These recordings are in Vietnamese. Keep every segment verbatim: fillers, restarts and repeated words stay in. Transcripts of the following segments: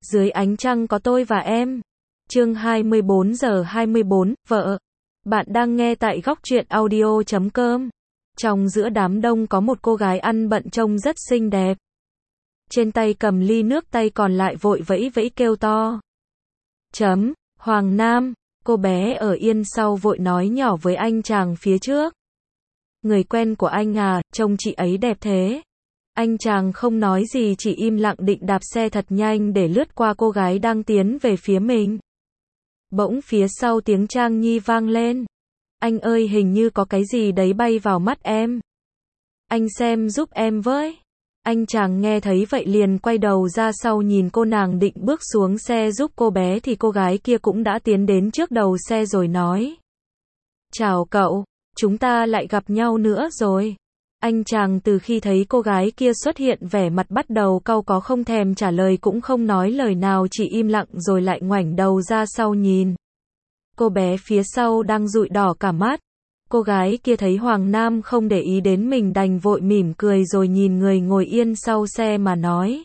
Dưới ánh trăng có tôi và em. Chương hai mươi bốn giờ hai mươi bốn, vợ. Bạn đang nghe tại góc truyện audio chấm com. Trong giữa đám đông có một cô gái ăn bận trông rất xinh đẹp. Trên tay cầm ly nước, tay còn lại vội vẫy vẫy kêu to. Chấm, Hoàng Nam, cô bé ở yên sau vội nói nhỏ với anh chàng phía trước. Người quen của anh à, trông chị ấy đẹp thế. Anh chàng không nói gì, chỉ im lặng định đạp xe thật nhanh để lướt qua cô gái đang tiến về phía mình. Bỗng phía sau tiếng Trang Nhi vang lên. Anh ơi, hình như có cái gì đấy bay vào mắt em. Anh xem giúp em với. Anh chàng nghe thấy vậy liền quay đầu ra sau nhìn cô nàng định bước xuống xe giúp cô bé thì cô gái kia cũng đã tiến đến trước đầu xe rồi nói. Chào cậu, chúng ta lại gặp nhau nữa rồi. Anh chàng từ khi thấy cô gái kia xuất hiện vẻ mặt bắt đầu cau có, không thèm trả lời cũng không nói lời nào, chỉ im lặng rồi lại ngoảnh đầu ra sau nhìn. Cô bé phía sau đang dụi đỏ cả mắt. Cô gái kia thấy Hoàng Nam không để ý đến mình đành vội mỉm cười rồi nhìn người ngồi yên sau xe mà nói.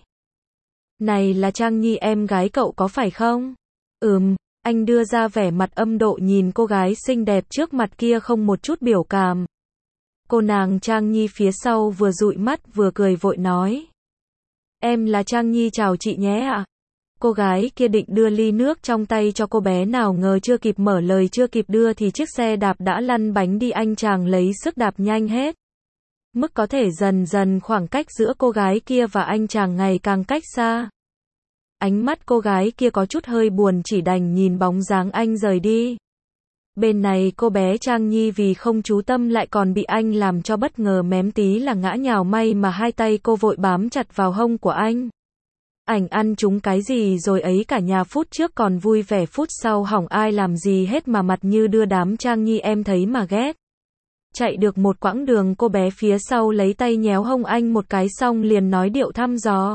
Này là Trang Nhi em gái cậu có phải không? Ừm, anh đưa ra vẻ mặt âm độ nhìn cô gái xinh đẹp trước mặt kia không một chút biểu cảm. Cô nàng Trang Nhi phía sau vừa dụi mắt vừa cười vội nói. Em là Trang Nhi, chào chị nhé ạ. Cô gái kia định đưa ly nước trong tay cho cô bé, nào ngờ chưa kịp mở lời chưa kịp đưa thì chiếc xe đạp đã lăn bánh đi, anh chàng lấy sức đạp nhanh hết. Mức có thể dần dần khoảng cách giữa cô gái kia và anh chàng ngày càng cách xa. Ánh mắt cô gái kia có chút hơi buồn, chỉ đành nhìn bóng dáng anh rời đi. Bên này cô bé Trang Nhi vì không chú tâm lại còn bị anh làm cho bất ngờ, mém tí là ngã nhào, may mà hai tay cô vội bám chặt vào hông của anh. Ảnh ăn trúng cái gì rồi ấy, cả nhà phút trước còn vui vẻ, phút sau hỏng ai làm gì hết mà mặt như đưa đám. Trang Nhi em thấy mà ghét. Chạy được một quãng đường, cô bé phía sau lấy tay nhéo hông anh một cái xong liền nói điệu thăm dò.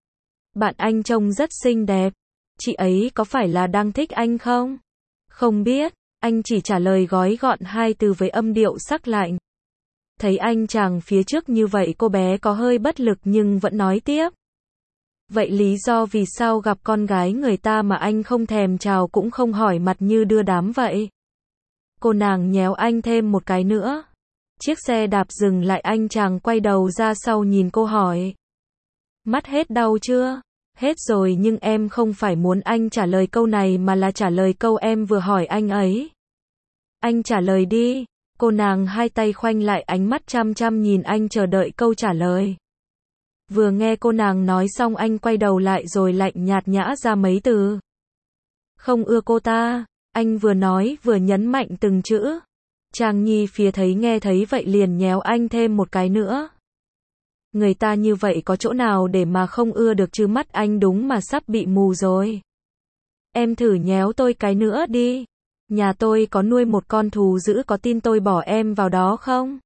Bạn anh trông rất xinh đẹp. Chị ấy có phải là đang thích anh không? Không biết. Anh chỉ trả lời gói gọn hai từ với âm điệu sắc lạnh. Thấy anh chàng phía trước như vậy cô bé có hơi bất lực nhưng vẫn nói tiếp. Vậy lý do vì sao gặp con gái người ta mà anh không thèm chào cũng không hỏi, mặt như đưa đám vậy? Cô nàng nhéo anh thêm một cái nữa. Chiếc xe đạp dừng lại, anh chàng quay đầu ra sau nhìn cô hỏi. Mắt hết đau chưa? Hết rồi, nhưng em không phải muốn anh trả lời câu này mà là trả lời câu em vừa hỏi anh ấy. Anh trả lời đi. Cô nàng hai tay khoanh lại, ánh mắt chăm chăm nhìn anh chờ đợi câu trả lời. Vừa nghe cô nàng nói xong anh quay đầu lại rồi lạnh nhạt nhã ra mấy từ. Không ưa cô ta. Anh vừa nói vừa nhấn mạnh từng chữ. Trang Nhi phía thấy nghe thấy vậy liền nhéo anh thêm một cái nữa. Người ta như vậy có chỗ nào để mà không ưa được chứ, mắt anh đúng mà sắp bị mù rồi. Em thử nhéo tôi cái nữa đi. Nhà tôi có nuôi một con thú dữ, có tin tôi bỏ em vào đó không?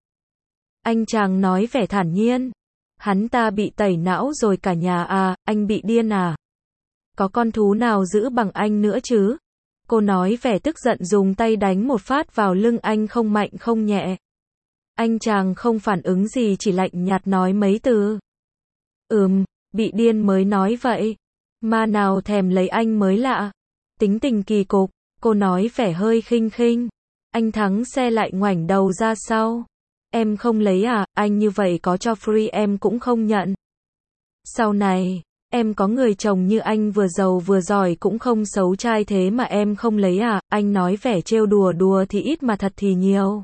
Anh chàng nói vẻ thản nhiên. Hắn ta bị tẩy não rồi cả nhà à, anh bị điên à? Có con thú nào dữ bằng anh nữa chứ? Cô nói vẻ tức giận dùng tay đánh một phát vào lưng anh, không mạnh không nhẹ. Anh chàng không phản ứng gì, chỉ lạnh nhạt nói mấy từ. Ừm, bị điên mới nói vậy. Ma nào thèm lấy anh mới lạ. Tính tình kỳ cục, cô nói vẻ hơi khinh khinh. Anh thắng xe lại ngoảnh đầu ra sau. Em không lấy à, anh như vậy có cho free em cũng không nhận. Sau này, em có người chồng như anh vừa giàu vừa giỏi cũng không xấu trai thế mà em không lấy à, anh nói vẻ trêu đùa, đùa thì ít mà thật thì nhiều.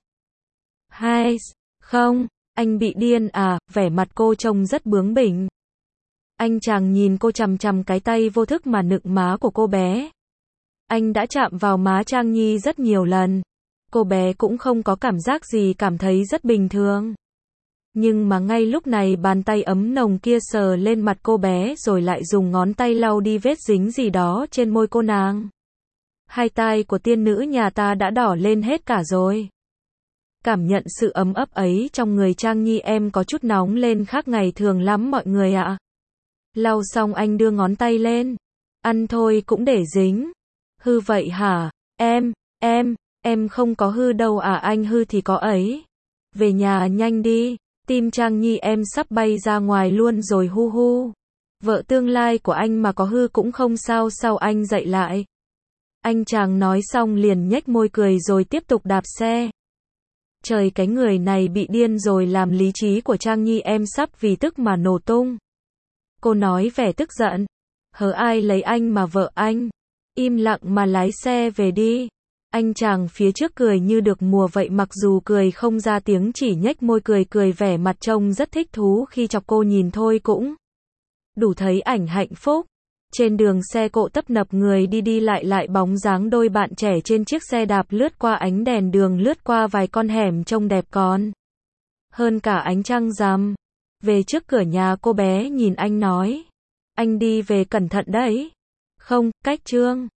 Hai, không, anh bị điên à, vẻ mặt cô trông rất bướng bỉnh. Anh chàng nhìn cô chằm chằm, cái tay vô thức mà nựng má của cô bé. Anh đã chạm vào má Trang Nhi rất nhiều lần. Cô bé cũng không có cảm giác gì, cảm thấy rất bình thường. Nhưng mà ngay lúc này bàn tay ấm nồng kia sờ lên mặt cô bé rồi lại dùng ngón tay lau đi vết dính gì đó trên môi cô nàng. Hai tai của tiên nữ nhà ta đã đỏ lên hết cả rồi. Cảm nhận sự ấm ấp ấy trong người Trang Nhi, em có chút nóng lên khác ngày thường lắm mọi người ạ. Lau xong anh đưa ngón tay lên. Ăn thôi cũng để dính. Hư vậy hả? Em, em, em không có hư đâu à, anh hư thì có ấy. Về nhà nhanh đi, tim Trang Nhi em sắp bay ra ngoài luôn rồi, hu hu. Vợ tương lai của anh mà có hư cũng không sao, sao anh dạy lại. Anh chàng nói xong liền nhếch môi cười rồi tiếp tục đạp xe. Trời, cái người này bị điên rồi, làm lý trí của Trang Nhi em sắp vì tức mà nổ tung. Cô nói vẻ tức giận. Hớ, ai lấy anh mà vợ anh. Im lặng mà lái xe về đi. Anh chàng phía trước cười như được mùa vậy, mặc dù cười không ra tiếng, chỉ nhếch môi cười cười vẻ mặt trông rất thích thú khi chọc cô, nhìn thôi cũng đủ thấy ảnh hạnh phúc. Trên đường xe cộ tấp nập người đi đi lại lại, bóng dáng đôi bạn trẻ trên chiếc xe đạp lướt qua ánh đèn đường, lướt qua vài con hẻm trông đẹp còn hơn cả ánh trăng rằm. Về trước cửa nhà, cô bé nhìn anh nói. Anh đi về cẩn thận đấy. Không, cách Trương.